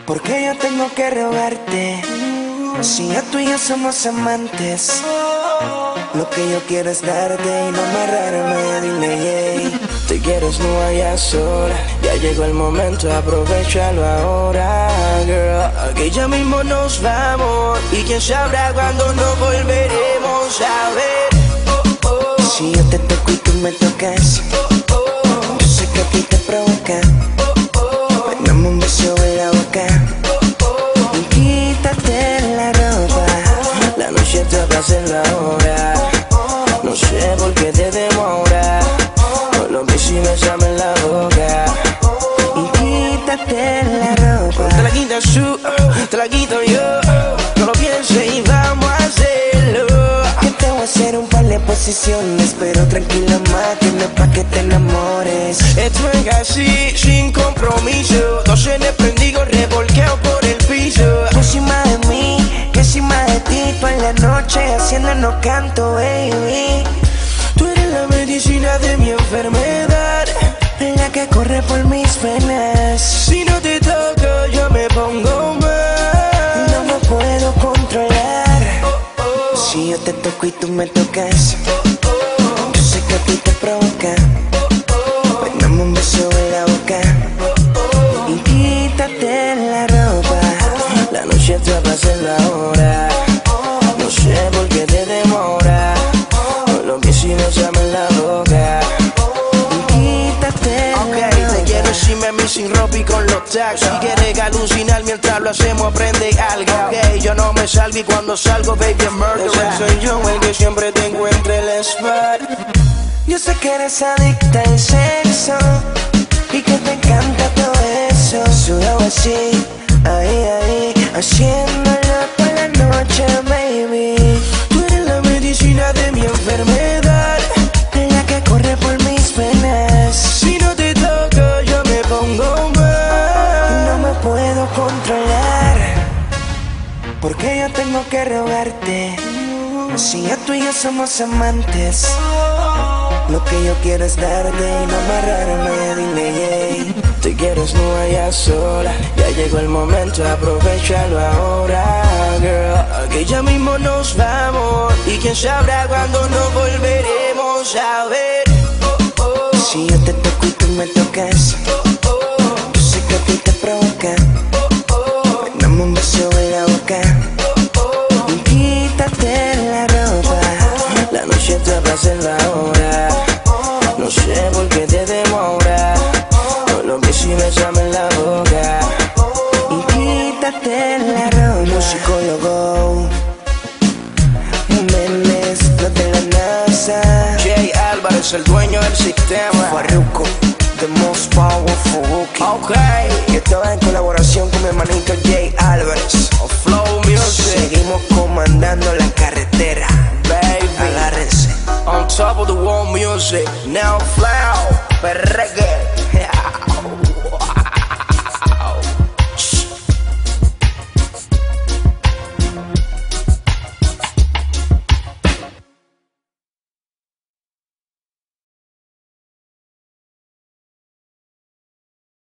Porque yo tengo que rogarte, si ya tú y yo somos amantes, lo que yo quiero es darte y no amarrarme, dile yeah. Te quiero desnuda y a sola, ya llegó el momento, aprovechalo ahora, girl. Que ya mismo nos vamos y quién sabrá cuándo nos volveremos a ver. Si yo te toco y tú me tocas, yo sé que a ti te provoca. Dame un beso en la boca y quítate la ropa. La noche te abraza en la hora, no sé por qué te demora. Lo que si me llama en la boca y quítate la ropa. Te la quitas tú, te la quito yo. No lo pienses y vamos a hacerlo. Que te voy a hacer un par de posiciones, pero tranquila más, que no es pa' que te enamores. Esto es así, sin compromiso. Dos cenes prendidos, revolqueados por el piso. Tú encima de mí, que encima de ti. Toda la noche haciéndonos canto, baby. Tú eres la medicina de mi enfermedad, la que corre por mis venas. Si no te toco yo me pongo mal, no me puedo controlar. Si yo te toco y tú me tocas, yo sé que a ti te provoca. Dame un beso en la boca y quítate la ropa. La noche te pasa en la hora, no sé por qué te demora. Lo que si me llama en la boca y quítate la ropa. Te quiero encima de mí sin ropa y con los tags. Si quieres alucinar mientras lo hacemos aprende algo. Yo no me salgo y cuando salgo baby I'm murderer. Soy yo el que siempre te encuentre el spot. Yo sé que eres adicta al sexo y que te encanta todo eso. Sudado así, ahí, haciéndolo toda la noche, baby. Tú eres la medicina de mi enfermedad, la que corre por mis venas. Si no te toco yo me pongo mal, no me puedo controlar. Porque yo tengo que rogarte, si ya tú y yo somos amantes, lo que yo quiero es darte y no amarrarme, dile yeah. Te quiero desnuda y a sola, ya llegó el momento, aprovechalo ahora, girl. Que ya mismo nos vamos y quién sabrá cuándo nos volveremos a ver. Si yo te toco y tú me tocas, yo sé que a ti te provoca. Dame un beso en la boca y quítate la ropa. La noche te abraza en la hora, no sé por qué te demora. Lo que si me llama en la boca y quítate la ropa. Musicólogo Menes, los de la NASA. Jay Álvarez, el dueño del sistema. Farruko, the most powerful rookie. Okay. Y esto va en colaboración con mi hermanito Jay Álvarez. Flow Music. Seguimos comandando la carretera.